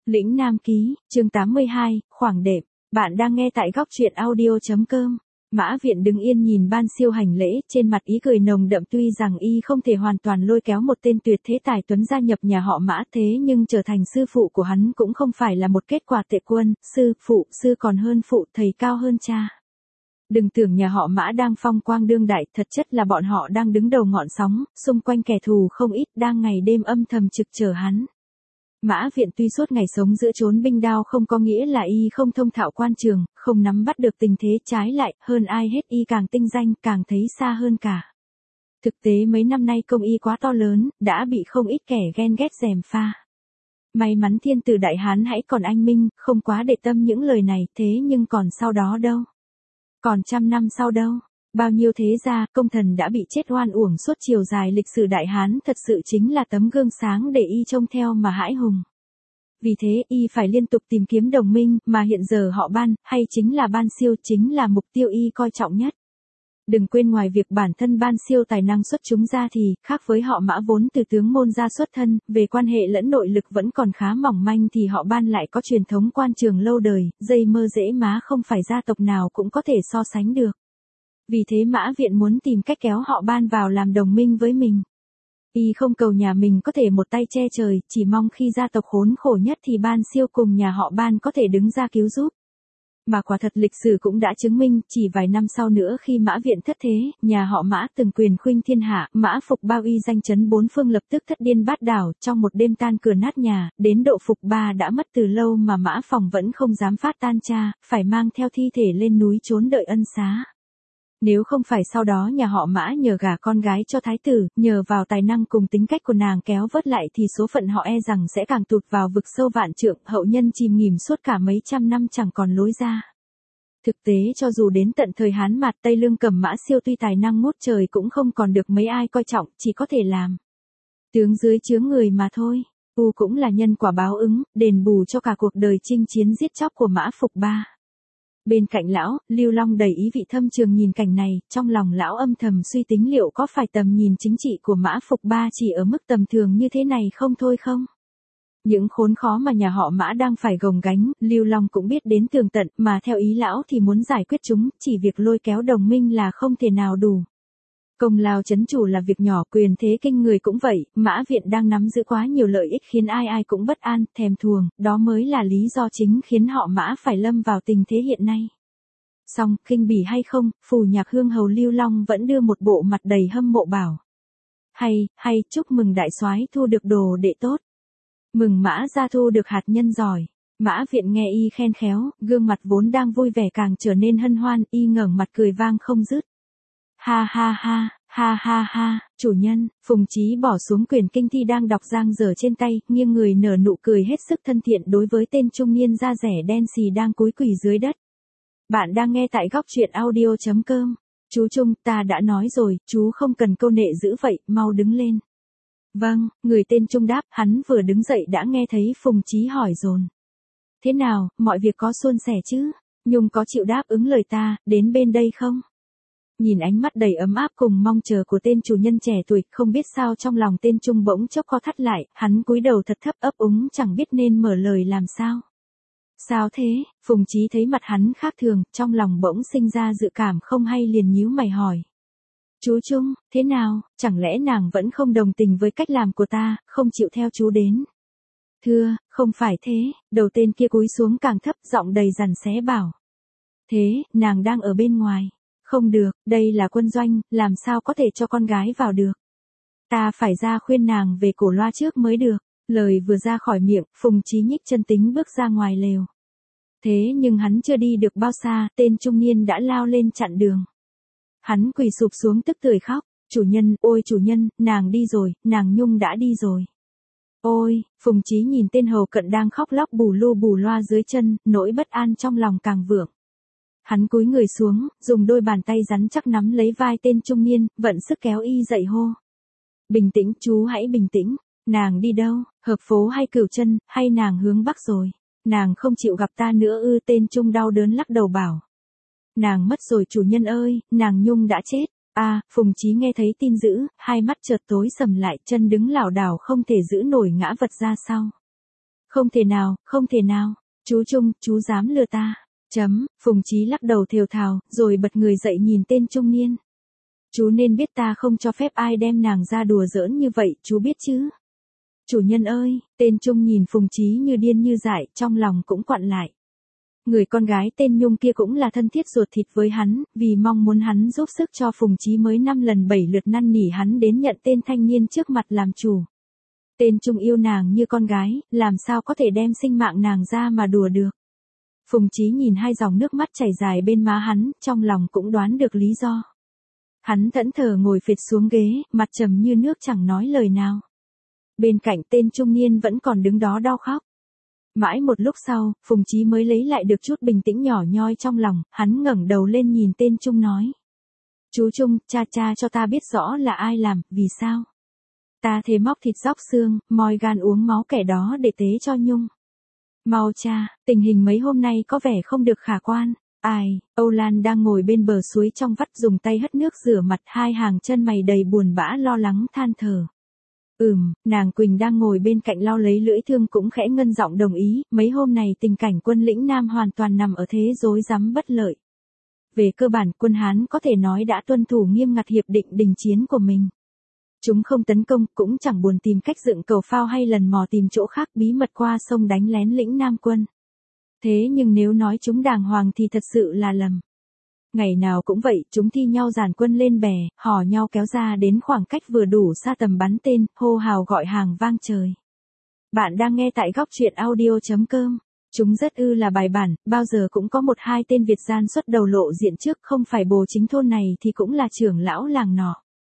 Lĩnh Nam Ký, chương 82, khoảng đệm. Bạn đang nghe tại góc truyện audio.com. Mã Viện đứng yên nhìn Ban Siêu hành lễ, trên mặt ý cười nồng đậm, tuy rằng y không thể hoàn toàn lôi kéo một tên tuyệt thế tài tuấn gia nhập nhà họ Mã, thế nhưng trở thành sư phụ của hắn cũng không phải là một kết quả tệ. Quân, sư còn hơn phụ, thầy cao hơn cha. Đừng tưởng nhà họ Mã đang phong quang đương đại, thật chất là bọn họ đang đứng đầu ngọn sóng, xung quanh kẻ thù không ít, đang ngày đêm âm thầm trực chờ hắn. Mã Viện tuy suốt ngày sống giữa chốn binh đao, không có nghĩa là y không thông thạo quan trường, không nắm bắt được tình thế, trái lại, hơn ai hết y càng tinh danh, càng thấy xa hơn cả. Thực tế mấy năm nay công y quá to lớn, đã bị không ít kẻ ghen ghét gièm pha. May mắn thiên tử đại hán hãy còn anh minh, không quá để tâm những lời này, thế nhưng còn sau đó đâu? Còn trăm năm sau đâu? Bao nhiêu thế gia, công thần đã bị chết oan uổng suốt chiều dài lịch sử đại hán, thật sự chính là tấm gương sáng để y trông theo mà hãi hùng. Vì thế y phải liên tục tìm kiếm đồng minh, mà hiện giờ họ Ban, hay chính là Ban Siêu, chính là mục tiêu y coi trọng nhất. Đừng quên, ngoài việc bản thân Ban Siêu tài năng xuất chúng ra thì, khác với họ Mã vốn từ tướng môn gia xuất thân, về quan hệ lẫn nội lực vẫn còn khá mỏng manh, thì họ Ban lại có truyền thống quan trường lâu đời, dây mơ dễ má, không phải gia tộc nào cũng có thể so sánh được. Vì thế Mã Viện muốn tìm cách kéo họ Ban vào làm đồng minh với mình. Y không cầu nhà mình có thể một tay che trời, chỉ mong khi gia tộc khốn khổ nhất thì Ban Siêu cùng nhà họ Ban có thể đứng ra cứu giúp. Mà quả thật lịch sử cũng đã chứng minh, chỉ vài năm sau nữa khi Mã Viện thất thế, nhà họ Mã từng quyền khuynh thiên hạ, Mã Phục Ba uy danh chấn bốn phương lập tức thất điên bát đảo, trong một đêm tan cửa nát nhà, đến độ Phục Ba đã mất từ lâu mà Mã Phòng vẫn không dám phát tan cha, phải mang theo thi thể lên núi trốn đợi ân xá. Nếu không phải sau đó nhà họ Mã nhờ gả con gái cho thái tử, nhờ vào tài năng cùng tính cách của nàng kéo vớt lại, thì số phận họ e rằng sẽ càng tụt vào vực sâu vạn trượng, hậu nhân chìm nghỉm suốt cả mấy trăm năm chẳng còn lối ra. Thực tế cho dù đến tận thời Hán Mạt, Tây Lương Cầm Mã Siêu tuy tài năng ngút trời cũng không còn được mấy ai coi trọng, chỉ có thể làm tướng dưới chướng người mà thôi. Cũng là nhân quả báo ứng, đền bù cho cả cuộc đời chinh chiến giết chóc của Mã Phục Ba. Bên cạnh lão, Lưu Long đầy ý vị thâm trường nhìn cảnh này, trong lòng lão âm thầm suy tính liệu có phải tầm nhìn chính trị của Mã Phục Ba chỉ ở mức tầm thường như thế này không thôi không? Những khốn khó mà nhà họ Mã đang phải gồng gánh, Lưu Long cũng biết đến tường tận, mà theo ý lão thì muốn giải quyết chúng, chỉ việc lôi kéo đồng minh là không thể nào đủ. Công lao trấn chủ là việc nhỏ, quyền thế kinh người cũng vậy, Mã Viện đang nắm giữ quá nhiều lợi ích khiến ai ai cũng bất an, thèm thuồng, đó mới là lý do chính khiến họ Mã phải lâm vào tình thế hiện nay. Song, khinh bỉ hay không, Phù Nhạc Hương hầu Lưu Long vẫn đưa một bộ mặt đầy hâm mộ bảo. Hay, chúc mừng đại soái thu được đồ đệ tốt. Mừng Mã gia thu được hạt nhân giỏi. Mã Viện nghe y khen khéo, gương mặt vốn đang vui vẻ càng trở nên hân hoan, y ngẩng mặt cười vang không dứt. Ha, chủ nhân. Phùng Chí bỏ xuống quyển kinh thi đang đọc giang dở trên tay, nghiêng người nở nụ cười hết sức thân thiện đối với tên trung niên da rẻ đen xì đang cúi quỳ dưới đất. Bạn đang nghe tại góc truyện audio.com. Chú Trung, ta đã nói rồi, chú không cần câu nệ dữ vậy, mau đứng lên. Vâng, người tên Trung đáp, hắn vừa đứng dậy đã nghe thấy Phùng Chí hỏi dồn. Thế nào, mọi việc có suôn sẻ chứ? Nhung có chịu đáp ứng lời ta, đến bên đây không? Nhìn ánh mắt đầy ấm áp cùng mong chờ của tên chủ nhân trẻ tuổi, không biết sao trong lòng tên Trung bỗng chốc co thắt lại, hắn cúi đầu thật thấp ấp úng chẳng biết nên mở lời làm sao. Sao thế? Phùng Chí thấy mặt hắn khác thường, trong lòng bỗng sinh ra dự cảm không hay liền nhíu mày hỏi. Chú Trung, thế nào, chẳng lẽ nàng vẫn không đồng tình với cách làm của ta, không chịu theo chú đến? Thưa, không phải thế, đầu tên kia cúi xuống càng thấp, giọng đầy dằn xé bảo. Thế, nàng đang ở bên ngoài. Không được, đây là quân doanh, làm sao có thể cho con gái vào được. Ta phải ra khuyên nàng về cổ loa trước mới được. Lời vừa ra khỏi miệng, Phùng Chí nhích chân tính bước ra ngoài lều. Thế nhưng hắn chưa đi được bao xa, tên trung niên đã lao lên chặn đường. Hắn quỳ sụp xuống tức tưởi khóc. Chủ nhân, ôi chủ nhân, nàng đi rồi, nàng Nhung đã đi rồi. Ôi, Phùng Chí nhìn tên hầu cận đang khóc lóc bù lu bù loa dưới chân, nỗi bất an trong lòng càng vượng. Hắn cúi người xuống, dùng đôi bàn tay rắn chắc nắm lấy vai tên trung niên, vận sức kéo y dậy hô. Bình tĩnh, chú hãy bình tĩnh. Nàng đi đâu, hợp phố hay Cửu Chân, hay nàng hướng bắc rồi? Nàng không chịu gặp ta nữa ư? Tên Trung đau đớn lắc đầu bảo. Nàng mất rồi chủ nhân ơi, nàng Nhung đã chết. Phùng Chí nghe thấy tin dữ, hai mắt chợt tối sầm lại, chân đứng lảo đảo không thể giữ nổi ngã vật ra sau. Không thể nào, không thể nào. Chú Trung, chú dám lừa ta. Phùng Chí lắc đầu thều thào, rồi bật người dậy nhìn tên trung niên. Chú nên biết ta không cho phép ai đem nàng ra đùa giỡn như vậy, chú biết chứ? Chủ nhân ơi, tên Trung nhìn Phùng Chí như điên như dại, trong lòng cũng quặn lại. Người con gái tên Nhung kia cũng là thân thiết ruột thịt với hắn, vì mong muốn hắn giúp sức cho Phùng Chí mới 5 lần 7 lượt năn nỉ hắn đến nhận tên thanh niên trước mặt làm chủ. Tên Trung yêu nàng như con gái, làm sao có thể đem sinh mạng nàng ra mà đùa được. Phùng Chí nhìn hai dòng nước mắt chảy dài bên má hắn, trong lòng cũng đoán được lý do. Hắn thẫn thờ ngồi phịch xuống ghế, mặt trầm như nước chẳng nói lời nào. Bên cạnh tên trung niên vẫn còn đứng đó đau khóc. Mãi một lúc sau, Phùng Chí mới lấy lại được chút bình tĩnh nhỏ nhoi trong lòng, hắn ngẩng đầu lên nhìn tên Trung nói. Chú Trung, cha cho ta biết rõ là ai làm, vì sao? Ta thề móc thịt róc xương, moi gan uống máu kẻ đó để tế cho Nhung. Mau cha, tình hình mấy hôm nay có vẻ không được khả quan. Ai, Âu Lan đang ngồi bên bờ suối trong vắt dùng tay hất nước rửa mặt, hai hàng chân mày đầy buồn bã lo lắng than thở. Nàng Quỳnh đang ngồi bên cạnh lau lấy lưỡi thương cũng khẽ ngân giọng đồng ý, mấy hôm này tình cảnh quân lĩnh Nam hoàn toàn nằm ở thế rối rắm bất lợi. Về cơ bản quân Hán có thể nói đã tuân thủ nghiêm ngặt hiệp định đình chiến của mình. Chúng không tấn công, cũng chẳng buồn tìm cách dựng cầu phao hay lần mò tìm chỗ khác bí mật qua sông đánh lén lĩnh Nam quân. Thế nhưng nếu nói chúng đàng hoàng thì thật sự là lầm. Ngày nào cũng vậy, chúng thi nhau dàn quân lên bè, hò nhau kéo ra đến khoảng cách vừa đủ xa tầm bắn tên, hô hào gọi hàng vang trời. Bạn đang nghe tại góc truyện audio.com. Chúng rất là bài bản, bao giờ cũng có một hai tên Việt gian xuất đầu lộ diện trước, không phải bồ chính thôn này thì cũng là trưởng lão làng nọ.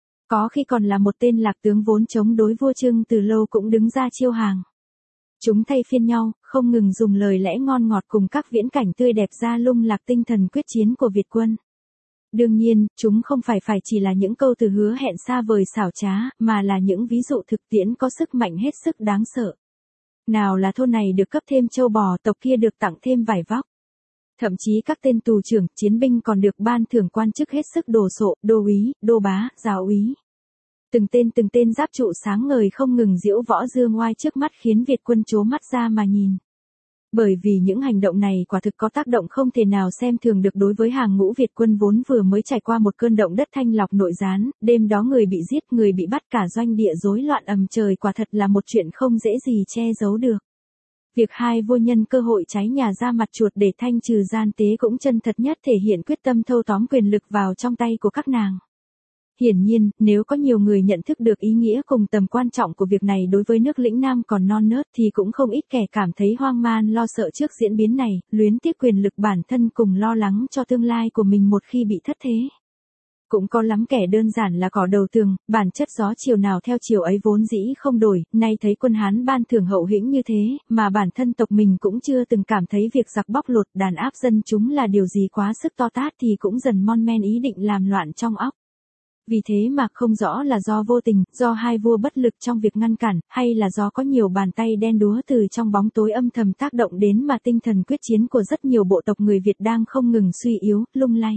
Có khi còn là một tên lạc tướng vốn chống đối vua Trưng từ lâu cũng đứng ra chiêu hàng. Chúng thay phiên nhau, không ngừng dùng lời lẽ ngon ngọt cùng các viễn cảnh tươi đẹp ra lung lạc tinh thần quyết chiến của Việt quân. Đương nhiên, chúng không phải chỉ là những câu từ hứa hẹn xa vời xảo trá, mà là những ví dụ thực tiễn có sức mạnh hết sức đáng sợ. Nào là thôn này được cấp thêm châu bò, tộc kia được tặng thêm vải vóc. Thậm chí các tên tù trưởng, chiến binh còn được ban thưởng quan chức hết sức đồ sộ, đô úy, đô bá, giáo úy. Từng tên giáp trụ sáng ngời không ngừng diễu võ dương oai trước mắt khiến Việt quân trố mắt ra mà nhìn. Bởi vì những hành động này quả thực có tác động không thể nào xem thường được đối với hàng ngũ Việt quân vốn vừa mới trải qua một cơn động đất thanh lọc nội gián, đêm đó người bị giết, người bị bắt, cả doanh địa rối loạn ầm trời, quả thật là một chuyện không dễ gì che giấu được. Việc hai vua nhân cơ hội cháy nhà ra mặt chuột để thanh trừ gian tế cũng chân thật nhất thể hiện quyết tâm thâu tóm quyền lực vào trong tay của các nàng. Hiển nhiên, nếu có nhiều người nhận thức được ý nghĩa cùng tầm quan trọng của việc này đối với nước lĩnh Nam còn non nớt thì cũng không ít kẻ cảm thấy hoang man lo sợ trước diễn biến này, luyến tiếc quyền lực bản thân cùng lo lắng cho tương lai của mình một khi bị thất thế. Cũng có lắm kẻ đơn giản là cỏ đầu tường, bản chất gió chiều nào theo chiều ấy vốn dĩ không đổi, nay thấy quân Hán ban thưởng hậu hĩnh như thế, mà bản thân tộc mình cũng chưa từng cảm thấy việc giặc bóc lột đàn áp dân chúng là điều gì quá sức to tát thì cũng dần mon men ý định làm loạn trong óc. Vì thế mà không rõ là do vô tình, do hai vua bất lực trong việc ngăn cản, hay là do có nhiều bàn tay đen đúa từ trong bóng tối âm thầm tác động đến mà tinh thần quyết chiến của rất nhiều bộ tộc người Việt đang không ngừng suy yếu, lung lay.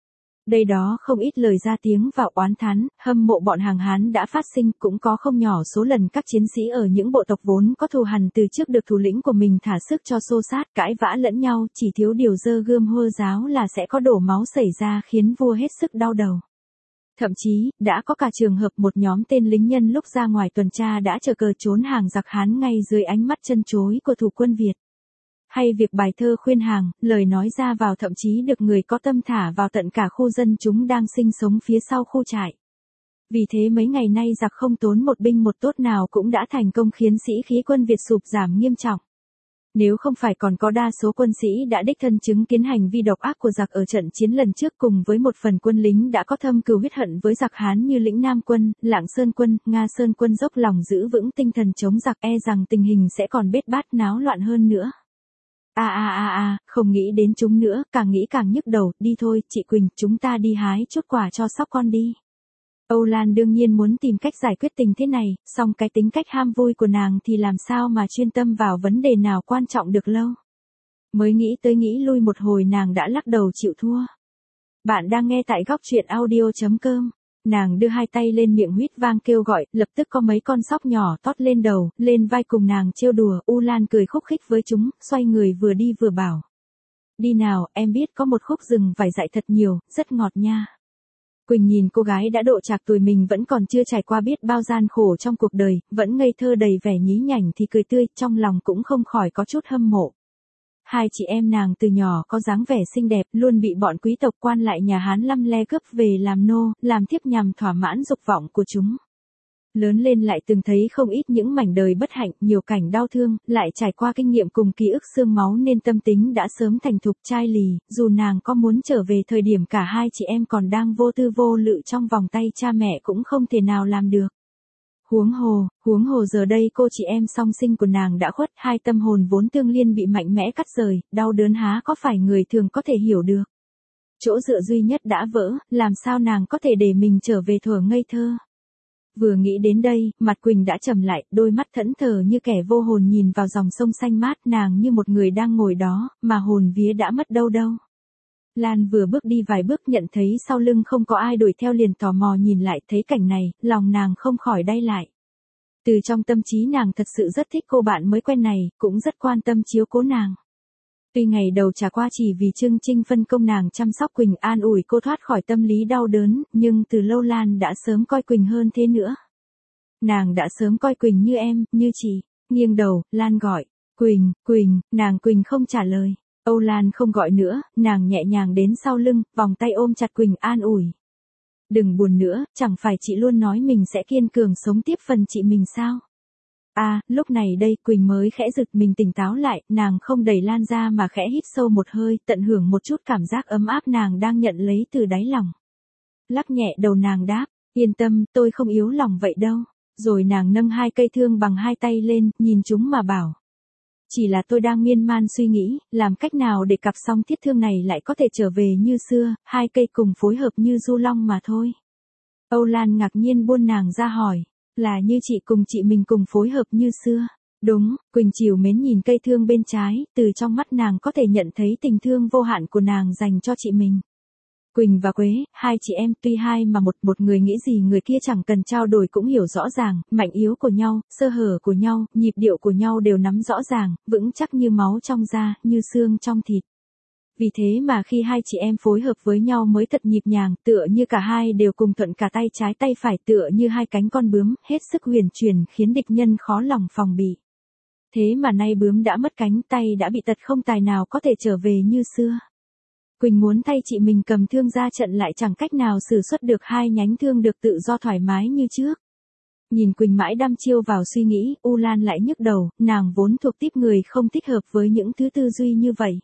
Đây đó không ít lời ra tiếng vào oán thán, hâm mộ bọn hàng Hán đã phát sinh, cũng có không nhỏ số lần các chiến sĩ ở những bộ tộc vốn có thù hằn từ trước được thủ lĩnh của mình thả sức cho xô sát, cãi vã lẫn nhau, chỉ thiếu điều giơ gươm hô giáo là sẽ có đổ máu xảy ra khiến vua hết sức đau đầu. Thậm chí, đã có cả trường hợp một nhóm tên lính nhân lúc ra ngoài tuần tra đã chở cờ trốn hàng giặc Hán ngay dưới ánh mắt chân chối của thủ quân Việt. Hay việc bài thơ khuyên hàng, lời nói ra vào thậm chí được người có tâm thả vào tận cả khu dân chúng đang sinh sống phía sau khu trại. Vì thế mấy ngày nay giặc không tốn một binh một tốt nào cũng đã thành công khiến sĩ khí quân Việt sụp giảm nghiêm trọng. Nếu không phải còn có đa số quân sĩ đã đích thân chứng kiến hành vi độc ác của giặc ở trận chiến lần trước cùng với một phần quân lính đã có thâm cừu huyết hận với giặc Hán như lĩnh Nam quân, Lạng Sơn quân, Nga Sơn quân dốc lòng giữ vững tinh thần chống giặc e rằng tình hình sẽ còn bết bát náo loạn hơn nữa. Không nghĩ đến chúng nữa, càng nghĩ càng nhức đầu, đi thôi, chị Quỳnh, chúng ta đi hái chút quả cho sóc con đi. Âu Lan đương nhiên muốn tìm cách giải quyết tình thế này, song cái tính cách ham vui của nàng thì làm sao mà chuyên tâm vào vấn đề nào quan trọng được lâu. Mới nghĩ tới nghĩ lui một hồi nàng đã lắc đầu chịu thua. Bạn đang nghe tại góc truyện audio.com. Nàng đưa hai tay lên miệng huýt vang kêu gọi, lập tức có mấy con sóc nhỏ tót lên đầu, lên vai cùng nàng trêu đùa. U Lan cười khúc khích với chúng, xoay người vừa đi vừa bảo. Đi nào, em biết có một khúc rừng vải dại thật nhiều, rất ngọt nha. Quỳnh nhìn cô gái đã độ trạc tuổi mình vẫn còn chưa trải qua biết bao gian khổ trong cuộc đời, vẫn ngây thơ đầy vẻ nhí nhảnh thì cười tươi, trong lòng cũng không khỏi có chút hâm mộ. Hai chị em nàng từ nhỏ có dáng vẻ xinh đẹp, luôn bị bọn quý tộc quan lại nhà Hán lăm le cướp về làm nô, làm thiếp nhằm thỏa mãn dục vọng của chúng. Lớn lên lại từng thấy không ít những mảnh đời bất hạnh, nhiều cảnh đau thương, lại trải qua kinh nghiệm cùng ký ức xương máu nên tâm tính đã sớm thành thục chai lì, dù nàng có muốn trở về thời điểm cả hai chị em còn đang vô tư vô lự trong vòng tay cha mẹ cũng không thể nào làm được. Huống hồ giờ đây cô chị em song sinh của nàng đã khuất, hai tâm hồn vốn tương liên bị mạnh mẽ cắt rời, đau đớn há có phải người thường có thể hiểu được. Chỗ dựa duy nhất đã vỡ, làm sao nàng có thể để mình trở về thuở ngây thơ. Vừa nghĩ đến đây, mặt Quỳnh đã trầm lại, đôi mắt thẫn thờ như kẻ vô hồn nhìn vào dòng sông xanh mát, nàng như một người đang ngồi đó, mà hồn vía đã mất đâu. Lan vừa bước đi vài bước nhận thấy sau lưng không có ai đuổi theo liền tò mò nhìn lại, thấy cảnh này, lòng nàng không khỏi đay lại. Từ trong tâm trí nàng thật sự rất thích cô bạn mới quen này, cũng rất quan tâm chiếu cố nàng. Tuy ngày đầu trải qua chỉ vì Trương Trinh phân công nàng chăm sóc Quỳnh, an ủi cô thoát khỏi tâm lý đau đớn, nhưng từ lâu Lan đã sớm coi Quỳnh hơn thế nữa. Nàng đã sớm coi Quỳnh như em, như chị. Nghiêng đầu, Lan gọi. Quỳnh, nàng Quỳnh không trả lời. Âu Lan không gọi nữa, nàng nhẹ nhàng đến sau lưng, vòng tay ôm chặt Quỳnh an ủi. Đừng buồn nữa, chẳng phải chị luôn nói mình sẽ kiên cường sống tiếp phần chị mình sao? Lúc này đây Quỳnh mới khẽ giật mình tỉnh táo lại, nàng không đẩy Lan ra mà khẽ hít sâu một hơi, tận hưởng một chút cảm giác ấm áp nàng đang nhận lấy từ đáy lòng. Lắc nhẹ đầu nàng đáp, yên tâm, tôi không yếu lòng vậy đâu. Rồi nàng nâng hai cây thương bằng hai tay lên, nhìn chúng mà bảo. Chỉ là tôi đang miên man suy nghĩ, làm cách nào để cặp song thiết thương này lại có thể trở về như xưa, hai cây cùng phối hợp như du long mà thôi. Âu Lan ngạc nhiên buôn nàng ra hỏi, là như chị cùng chị mình cùng phối hợp như xưa. Đúng, Quỳnh trìu mến nhìn cây thương bên trái, từ trong mắt nàng có thể nhận thấy tình thương vô hạn của nàng dành cho chị mình. Quỳnh và Quế, hai chị em tuy hai mà một người nghĩ gì người kia chẳng cần trao đổi cũng hiểu rõ ràng, mạnh yếu của nhau, sơ hở của nhau, nhịp điệu của nhau đều nắm rõ ràng, vững chắc như máu trong da, như xương trong thịt. Vì thế mà khi hai chị em phối hợp với nhau mới thật nhịp nhàng, tựa như cả hai đều cùng thuận cả tay trái tay phải, tựa như hai cánh con bướm, hết sức huyền chuyển khiến địch nhân khó lòng phòng bị. Thế mà nay bướm đã mất cánh, tay đã bị tật không tài nào có thể trở về như xưa. Quỳnh muốn thay chị mình cầm thương ra trận lại chẳng cách nào sử xuất được hai nhánh thương được tự do thoải mái như trước. Nhìn Quỳnh mãi đăm chiêu vào suy nghĩ, U Lan lại nhức đầu, nàng vốn thuộc típ người không thích hợp với những thứ tư duy như vậy.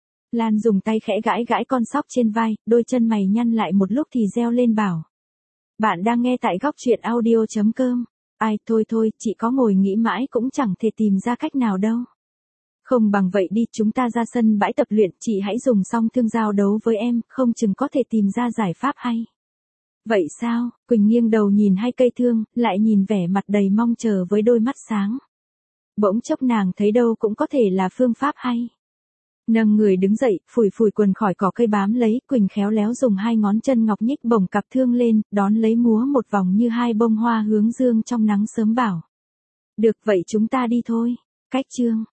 Lan dùng tay khẽ gãi gãi con sóc trên vai, đôi chân mày nhăn lại một lúc thì reo lên bảo. Bạn đang nghe tại góc truyện audio.com. Ai thôi, chị có ngồi nghĩ mãi cũng chẳng thể tìm ra cách nào đâu. Không bằng vậy đi, chúng ta ra sân bãi tập luyện, chị hãy dùng song thương giao đấu với em, không chừng có thể tìm ra giải pháp hay. Vậy sao? Quỳnh nghiêng đầu nhìn hai cây thương, lại nhìn vẻ mặt đầy mong chờ với đôi mắt sáng. Bỗng chốc nàng thấy đâu cũng có thể là phương pháp hay. Nâng người đứng dậy, phủi quần khỏi cỏ cây bám lấy, Quỳnh khéo léo dùng hai ngón chân ngọc nhích bổng cặp thương lên, đón lấy múa một vòng như hai bông hoa hướng dương trong nắng sớm bảo. Được vậy chúng ta đi thôi. Cách chương.